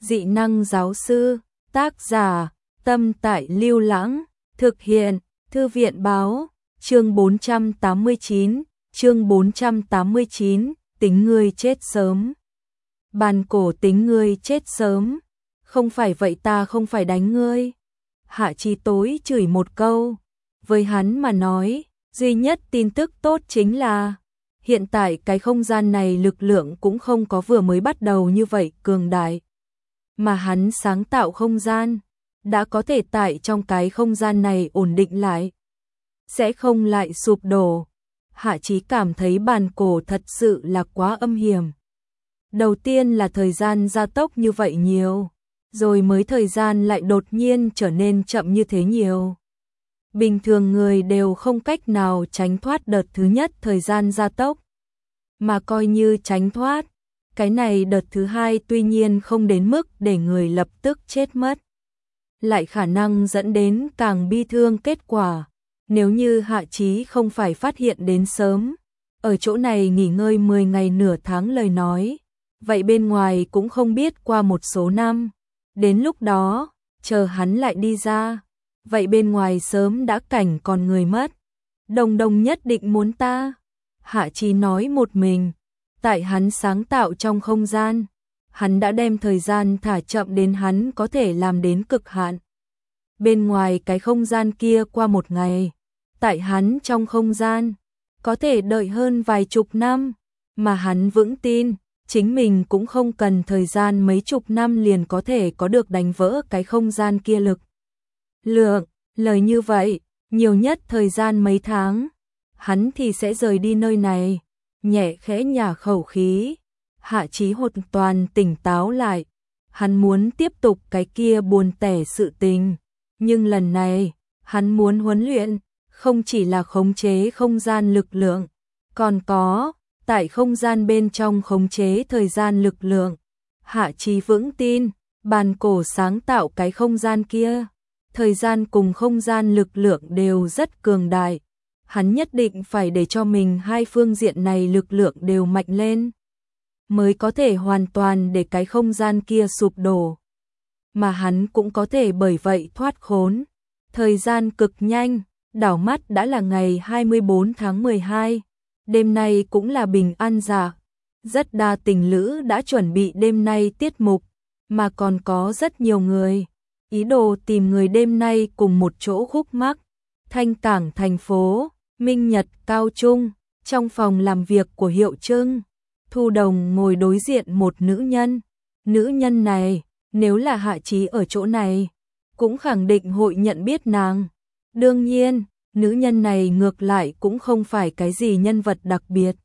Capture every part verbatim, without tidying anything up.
Dị năng giáo sư, tác giả, Tâm Tại Lưu Lãng, thực hiện, Thư viện báo, chương bốn trăm tám mươi chín, chương bốn trăm tám mươi chín, tính ngươi chết sớm. Bàn cổ tính ngươi chết sớm, không phải vậy ta không phải đánh ngươi. Hạ Chí tối chửi một câu, với hắn mà nói, duy nhất tin tức tốt chính là hiện tại cái không gian này lực lượng cũng không có vừa mới bắt đầu như vậy cường đại. Mà hắn sáng tạo không gian, đã có thể tại trong cái không gian này ổn định lại, sẽ không lại sụp đổ. Hạ Chí cảm thấy bàn cổ thật sự là quá âm hiểm. Đầu tiên là thời gian gia tốc như vậy nhiều, rồi mới thời gian lại đột nhiên trở nên chậm như thế nhiều. Bình thường người đều không cách nào tránh thoát đợt thứ nhất thời gian gia tốc. Mà coi như tránh thoát, cái này đợt thứ hai tuy nhiên không đến mức để người lập tức chết mất, lại khả năng dẫn đến càng bi thương kết quả. Nếu như Hạ Chí không phải phát hiện đến sớm, ở chỗ này nghỉ ngơi mười ngày nửa tháng lời nói, vậy bên ngoài cũng không biết qua một số năm. Đến lúc đó, chờ hắn lại đi ra, vậy bên ngoài sớm đã cảnh còn người mất. Đồng Đồng nhất định muốn ta. Hạ Chí nói một mình, tại hắn sáng tạo trong không gian, hắn đã đem thời gian thả chậm đến hắn có thể làm đến cực hạn. Bên ngoài cái không gian kia qua một ngày, tại hắn trong không gian, có thể đợi hơn vài chục năm, mà hắn vững tin, chính mình cũng không cần thời gian mấy chục năm liền có thể có được đánh vỡ cái không gian kia lực lượng. Lời như vậy, nhiều nhất thời gian mấy tháng, hắn thì sẽ rời đi nơi này. Nhẹ khẽ nhả khẩu khí, Hạ Chí hoàn toàn tỉnh táo lại. Hắn muốn tiếp tục cái kia buồn tẻ sự tình, nhưng lần này, hắn muốn huấn luyện, không chỉ là khống chế không gian lực lượng, còn có, tại không gian bên trong khống chế thời gian lực lượng. Hạ Chí vững tin, bàn cổ sáng tạo cái không gian kia, thời gian cùng không gian lực lượng đều rất cường đại. Hắn nhất định phải để cho mình hai phương diện này lực lượng đều mạnh lên, mới có thể hoàn toàn để cái không gian kia sụp đổ. Mà hắn cũng có thể bởi vậy thoát khốn. Thời gian cực nhanh, đảo mắt đã là ngày hai mươi bốn tháng mười hai. Đêm nay cũng là bình an dạ. Rất đa tình lữ đã chuẩn bị đêm nay tiết mục, mà còn có rất nhiều người ý đồ tìm người đêm nay cùng một chỗ khúc mắc. Thanh Cảng thành phố, Minh Nhật Cao Trung, trong phòng làm việc của Hiệu Trưng, Thu Đồng ngồi đối diện một nữ nhân. Nữ nhân này, nếu là Hạ Chí ở chỗ này, cũng khẳng định hội nhận biết nàng. Đương nhiên, nữ nhân này ngược lại cũng không phải cái gì nhân vật đặc biệt.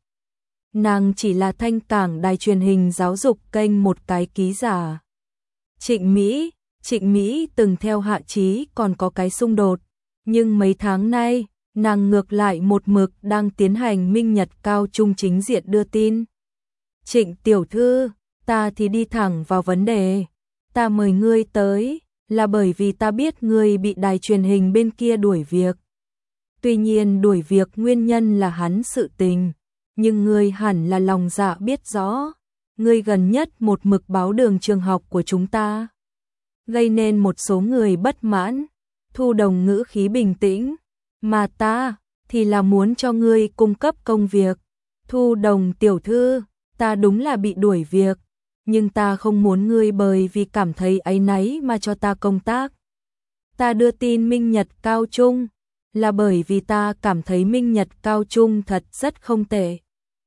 Nàng chỉ là Thanh Cảng đài truyền hình giáo dục kênh một cái ký giả. Trịnh Mỹ, Trịnh Mỹ từng theo Hạ Chí còn có cái xung đột, nhưng mấy tháng nay, nàng ngược lại một mực đang tiến hành Minh Nhật Cao Trung chính diện đưa tin. Trịnh tiểu thư, ta thì đi thẳng vào vấn đề. Ta mời ngươi tới, là bởi vì ta biết ngươi bị đài truyền hình bên kia đuổi việc. Tuy nhiên đuổi việc nguyên nhân là hắn sự tình, nhưng ngươi hẳn là lòng dạ biết rõ. Ngươi gần nhất một mực báo đường trường học của chúng ta, gây nên một số người bất mãn. Thu Đồng ngữ khí bình tĩnh, mà ta thì là muốn cho ngươi cung cấp công việc. Thu Đồng tiểu thư, ta đúng là bị đuổi việc, nhưng ta không muốn ngươi bởi vì cảm thấy áy náy mà cho ta công tác. Ta đưa tin Minh Nhật Cao Trung là bởi vì ta cảm thấy Minh Nhật Cao Trung thật rất không tệ.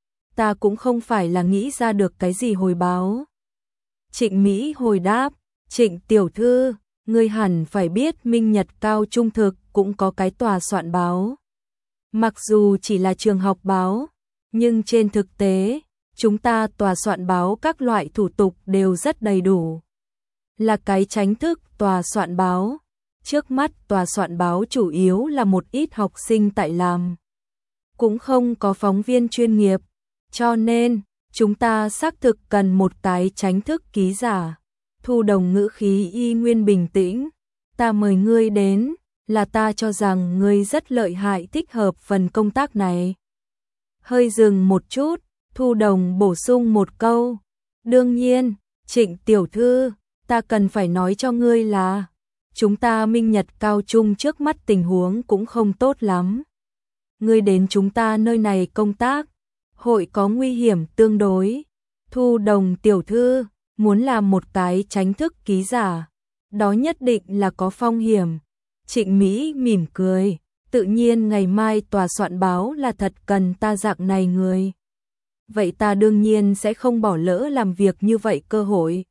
Ta cũng không phải là nghĩ ra được cái gì hồi báo. Trịnh Mỹ hồi đáp, Trịnh tiểu thư, ngươi hẳn phải biết Minh Nhật Cao Trung thực cũng có cái tòa soạn báo. Mặc dù chỉ là trường học báo, nhưng trên thực tế, chúng ta tòa soạn báo các loại thủ tục đều rất đầy đủ. Là cái chính thức tòa soạn báo. Trước mắt tòa soạn báo chủ yếu là một ít học sinh tại làm, cũng không có phóng viên chuyên nghiệp, cho nên chúng ta xác thực cần một cái chính thức ký giả. Thu Đồng ngữ khí y nguyên bình tĩnh, ta mời ngươi đến là ta cho rằng ngươi rất lợi hại thích hợp phần công tác này. Hơi dừng một chút, Thu Đồng bổ sung một câu, đương nhiên, Trịnh tiểu thư, ta cần phải nói cho ngươi là chúng ta Minh Nhật Cao Trung trước mắt tình huống cũng không tốt lắm. Ngươi đến chúng ta nơi này công tác, hội có nguy hiểm tương đối. Thu Đồng tiểu thư, muốn làm một cái chính thức ký giả, đó nhất định là có phong hiểm. Trịnh Mỹ mỉm cười, tự nhiên ngày mai tòa soạn báo là thật cần ta dạng này người. Vậy ta đương nhiên sẽ không bỏ lỡ làm việc như vậy cơ hội.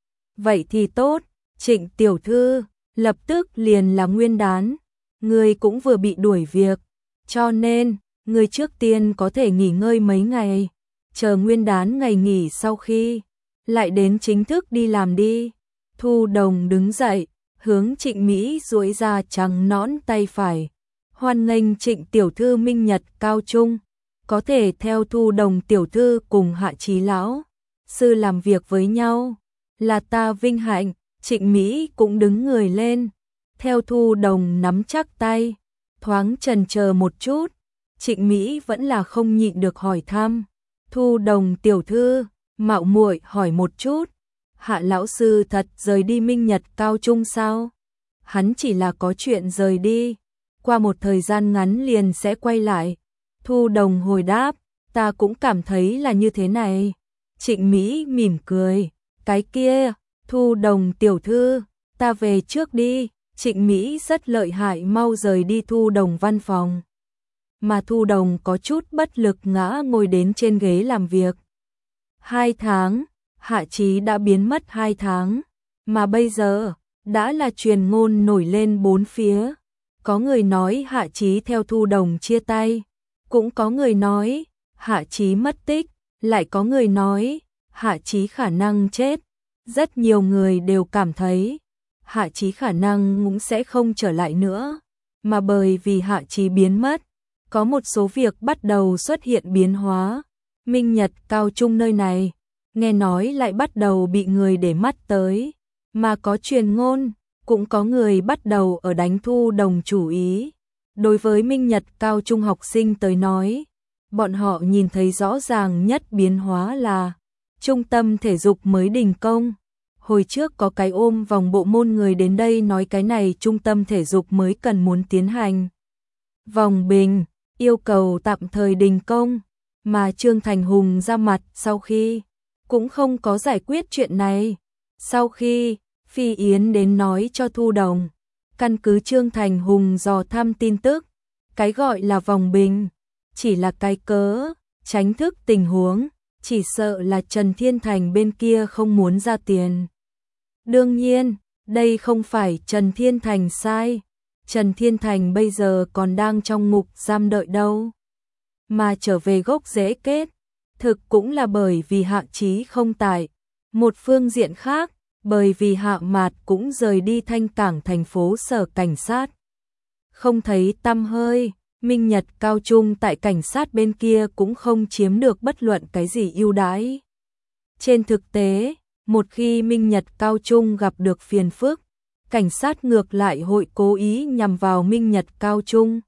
Vậy thì tốt, Trịnh tiểu thư, lập tức liền là Nguyên đán, ngươi cũng vừa bị đuổi việc, cho nên ngươi trước tiên có thể nghỉ ngơi mấy ngày, chờ Nguyên đán ngày nghỉ sau khi lại đến chính thức đi làm đi. Thu Đồng đứng dậy, hướng Trịnh Mỹ duỗi ra trắng nõn tay phải. Hoan nghênh Trịnh tiểu thư Minh Nhật Cao Trung, có thể theo Thu Đồng tiểu thư cùng Hạ Chí lão sư làm việc với nhau, là ta vinh hạnh. Trịnh Mỹ cũng đứng người lên, theo Thu Đồng nắm chắc tay, thoáng chần chờ một chút, Trịnh Mỹ vẫn là không nhịn được hỏi thăm. Thu Đồng tiểu thư, mạo muội hỏi một chút, Hạ lão sư thật rời đi Minh Nhật Cao Trung sao? Hắn chỉ là có chuyện rời đi, qua một thời gian ngắn liền sẽ quay lại. Thu Đồng hồi đáp, ta cũng cảm thấy là như thế này. Trịnh Mỹ mỉm cười, cái kia, Thu Đồng tiểu thư, ta về trước đi. Trịnh Mỹ rất lợi hại mau rời đi Thu Đồng văn phòng. Mà Thu Đồng có chút bất lực ngã ngồi đến trên ghế làm việc. Hai tháng, Hạ Chí đã biến mất hai tháng, mà bây giờ, đã là truyền ngôn nổi lên bốn phía. Có người nói Hạ Chí theo Thu Đồng chia tay, cũng có người nói Hạ Chí mất tích, lại có người nói Hạ Chí khả năng chết. Rất nhiều người đều cảm thấy Hạ Chí khả năng cũng sẽ không trở lại nữa, mà bởi vì Hạ Chí biến mất, có một số việc bắt đầu xuất hiện biến hóa. Minh Nhật Cao Trung nơi này, nghe nói lại bắt đầu bị người để mắt tới, mà có truyền ngôn, cũng có người bắt đầu ở đánh Thu Đồng chủ ý. Đối với Minh Nhật Cao Trung học sinh tới nói, bọn họ nhìn thấy rõ ràng nhất biến hóa là trung tâm thể dục mới đình công. Hồi trước có cái ôm vòng bộ môn người đến đây nói cái này trung tâm thể dục mới cần muốn tiến hành vòng bình, yêu cầu tạm thời đình công, mà Trương Thành Hùng ra mặt sau khi cũng không có giải quyết chuyện này. Sau khi Phi Yến đến nói cho Thu Đồng, căn cứ Trương Thành Hùng dò thăm tin tức, cái gọi là vòng bình chỉ là cái cớ tránh thức tình huống, chỉ sợ là Trần Thiên Thành bên kia không muốn ra tiền. Đương nhiên, đây không phải Trần Thiên Thành sai, Trần Thiên Thành bây giờ còn đang trong ngục giam đợi đâu. Mà trở về gốc rễ kết, thực cũng là bởi vì Hạ Chí không tại. Một phương diện khác, bởi vì Hạ Mạt cũng rời đi Thanh Cảng thành phố sở cảnh sát. Không thấy tăm hơi, Minh Nhật Cao Trung tại cảnh sát bên kia cũng không chiếm được bất luận cái gì ưu đãi. Trên thực tế, một khi Minh Nhật Cao Trung gặp được phiền phức, cảnh sát ngược lại hội cố ý nhằm vào Minh Nhật Cao Trung.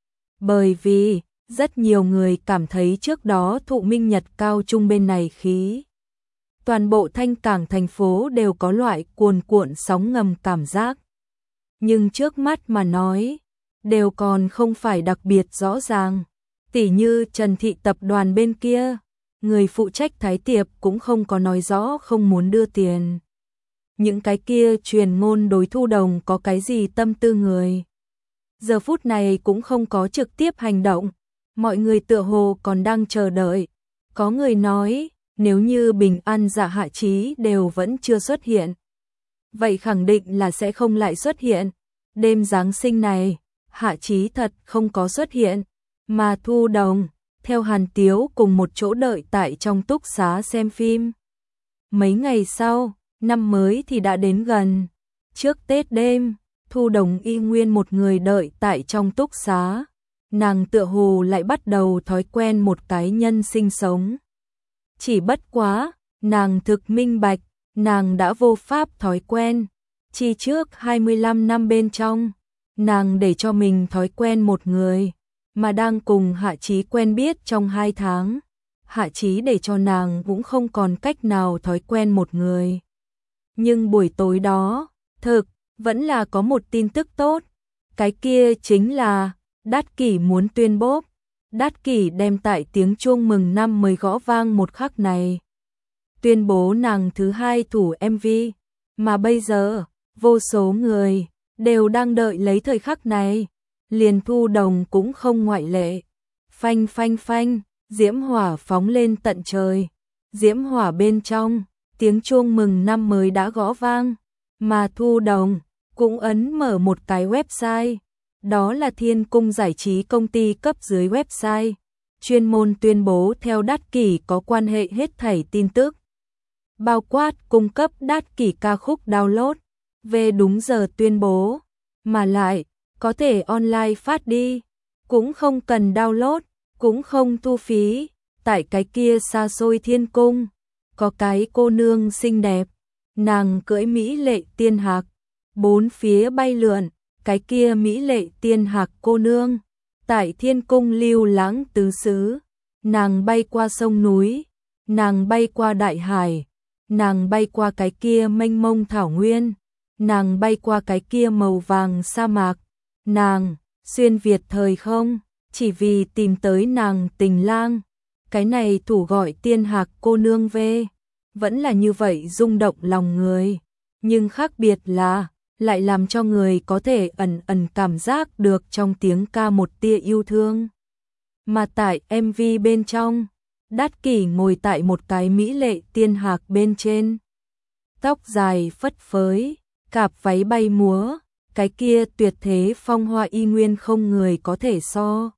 Bởi vì, rất nhiều người cảm thấy trước đó thụ Minh Nhật Cao Trung bên này khí. Toàn bộ Thanh Cảng thành phố đều có loại cuồn cuộn sóng ngầm cảm giác. Nhưng trước mắt mà nói, đều còn không phải đặc biệt rõ ràng. Tỉ như Trần Thị tập đoàn bên kia, người phụ trách Thái Tiệp cũng không có nói rõ không muốn đưa tiền. Những cái kia truyền ngôn đối Thu Đồng có cái gì tâm tư người. Giờ phút này cũng không có trực tiếp hành động, mọi người tựa hồ còn đang chờ đợi. Có người nói, nếu như Bình An Dạ Hạ Chí đều vẫn chưa xuất hiện, vậy khẳng định là sẽ không lại xuất hiện. Đêm Giáng sinh này, Hạ Chí thật không có xuất hiện, mà Thu Đồng theo Hàn Tiếu cùng một chỗ đợi tại trong túc xá xem phim. Mấy ngày sau, năm mới thì đã đến gần. Trước Tết đêm, Thu Đồng y nguyên một người đợi tại trong túc xá. Nàng tựa hồ lại bắt đầu thói quen một cái nhân sinh sống. Chỉ bất quá, nàng thực minh bạch, nàng đã vô pháp thói quen. Chi trước hai mươi lăm năm bên trong, nàng để cho mình thói quen một người, mà đang cùng Hạ Chí quen biết trong hai tháng. Hạ Chí để cho nàng cũng không còn cách nào thói quen một người. Nhưng buổi tối đó, thực, vẫn là có một tin tức tốt. Cái kia chính là, Đát Kỷ muốn tuyên bố. Đát Kỷ đem tại tiếng chuông mừng năm mới gõ vang một khắc này. Tuyên bố nàng thứ hai thủ em vê. Mà bây giờ, vô số người, đều đang đợi lấy thời khắc này. Liền Thu Đồng cũng không ngoại lệ. Phanh phanh phanh, diễm hỏa phóng lên tận trời. Diễm hỏa bên trong, tiếng chuông mừng năm mới đã gõ vang. Mà Thu Đồng cũng ấn mở một cái website. Đó là Thiên Cung Giải trí công ty cấp dưới website. Chuyên môn tuyên bố theo Đát Kỷ có quan hệ hết thảy tin tức. Bao quát cung cấp Đát Kỷ ca khúc download. Về đúng giờ tuyên bố. Mà lại, có thể online phát đi. Cũng không cần download, cũng không thu phí. Tại cái kia xa xôi thiên cung, có cái cô nương xinh đẹp. Nàng cưỡi mỹ lệ tiên hạc. Bốn phía bay lượn, cái kia mỹ lệ tiên hạc cô nương. Tại thiên cung lưu lãng tứ xứ. Nàng bay qua sông núi. Nàng bay qua đại hải. Nàng bay qua cái kia mênh mông thảo nguyên. Nàng bay qua cái kia màu vàng sa mạc. Nàng xuyên việt thời không, chỉ vì tìm tới nàng tình lang. Cái này thủ gọi tiên hạc cô nương về, vẫn là như vậy rung động lòng người. Nhưng khác biệt là, lại làm cho người có thể ẩn ẩn cảm giác được trong tiếng ca một tia yêu thương. Mà tại em vê bên trong, Đát Kỷ ngồi tại một cái mỹ lệ tiên hạc bên trên. Tóc dài phất phới, cạp váy bay múa, cái kia tuyệt thế phong hoa y nguyên không người có thể so.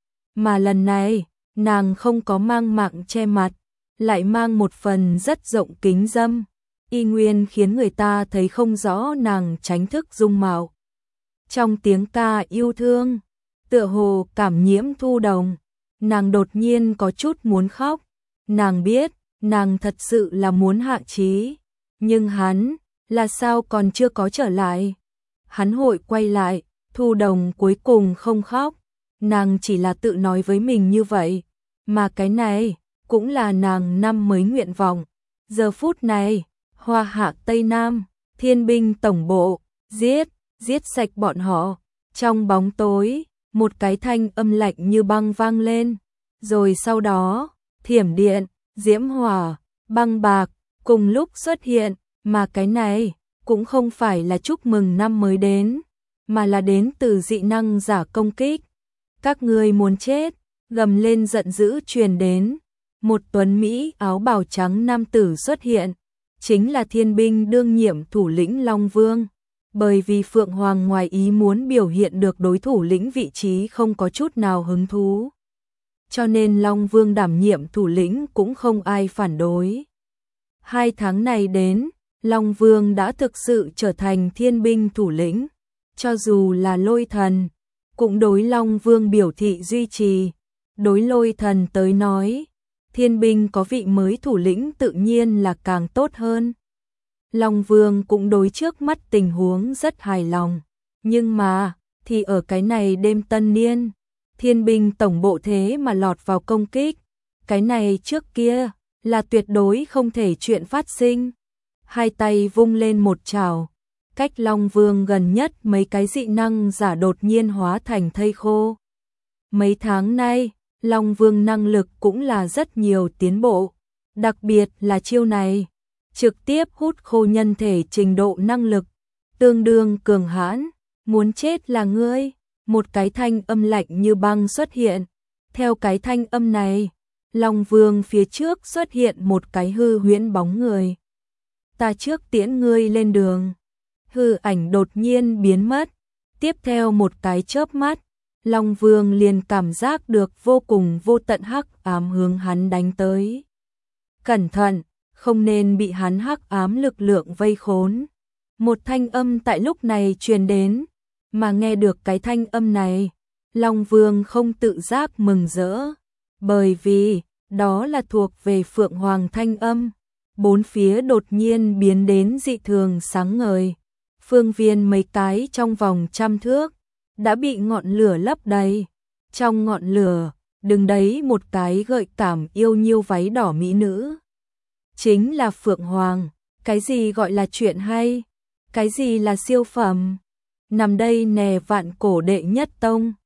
Mà lần này, nàng không có mang mạng che mặt, lại mang một phần rất rộng kính dâm. Y nguyên khiến người ta thấy không rõ nàng tránh thức dung mạo. Trong tiếng ca yêu thương, tựa hồ cảm nhiễm Thu Đồng, nàng đột nhiên có chút muốn khóc. Nàng biết, nàng thật sự là muốn hạ trí, nhưng hắn, là sao còn chưa có trở lại. Hắn hội quay lại, Thu Đồng cuối cùng không khóc, nàng chỉ là tự nói với mình như vậy, mà cái này, cũng là nàng năm mới nguyện vọng. Giờ phút này, Hoa Hạ Tây Nam, Thiên binh tổng bộ, giết, giết sạch bọn họ. Trong bóng tối, một cái thanh âm lạnh như băng vang lên, rồi sau đó, thiểm điện, diễm hỏa, băng bạc, cùng lúc xuất hiện, mà cái này, cũng không phải là chúc mừng năm mới đến, mà là đến từ dị năng giả công kích. Các ngươi muốn chết, gầm lên giận dữ truyền đến. Một tuấn Mỹ áo bào trắng nam tử xuất hiện, chính là thiên binh đương nhiệm thủ lĩnh Long Vương. Bởi vì Phượng Hoàng ngoài ý muốn biểu hiện được đối thủ lĩnh vị trí không có chút nào hứng thú, cho nên Long Vương đảm nhiệm thủ lĩnh cũng không ai phản đối. Hai tháng này đến, Long Vương đã thực sự trở thành thiên binh thủ lĩnh, cho dù là Lôi Thần, cũng đối Long Vương biểu thị duy trì. Đối Lôi Thần tới nói, thiên binh có vị mới thủ lĩnh tự nhiên là càng tốt hơn. Long Vương cũng đối trước mắt tình huống rất hài lòng, nhưng mà, thì ở cái này đêm tân niên, thiên binh tổng bộ thế mà lọt vào công kích, cái này trước kia, là tuyệt đối không thể chuyện phát sinh. Hai tay vung lên một chảo, cách Long Vương gần nhất mấy cái dị năng giả đột nhiên hóa thành thây khô. Mấy tháng nay, Long Vương năng lực cũng là rất nhiều tiến bộ, đặc biệt là chiêu này, trực tiếp hút khô nhân thể trình độ năng lực, tương đương cường hãn. Muốn chết là ngươi. Một cái thanh âm lạnh như băng xuất hiện. Theo cái thanh âm này, Long Vương phía trước xuất hiện một cái hư huyễn bóng người. Ta trước tiễn ngươi lên đường. Hư ảnh đột nhiên biến mất. Tiếp theo một cái chớp mắt, Long Vương liền cảm giác được vô cùng vô tận hắc ám hướng hắn đánh tới. Cẩn thận, không nên bị hắn hắc ám lực lượng vây khốn. Một thanh âm tại lúc này truyền đến, mà nghe được cái thanh âm này, Long Vương không tự giác mừng rỡ, bởi vì đó là thuộc về Phượng Hoàng thanh âm. Bốn phía đột nhiên biến đến dị thường sáng ngời, phương viên mấy cái trong vòng trăm thước đã bị ngọn lửa lấp đầy. Trong ngọn lửa, đứng đấy một cái gợi cảm yêu nhiêu váy đỏ mỹ nữ, chính là Phượng Hoàng. Cái gì gọi là chuyện hay? Cái gì là siêu phẩm? Nằm đây nè vạn cổ đệ nhất tông.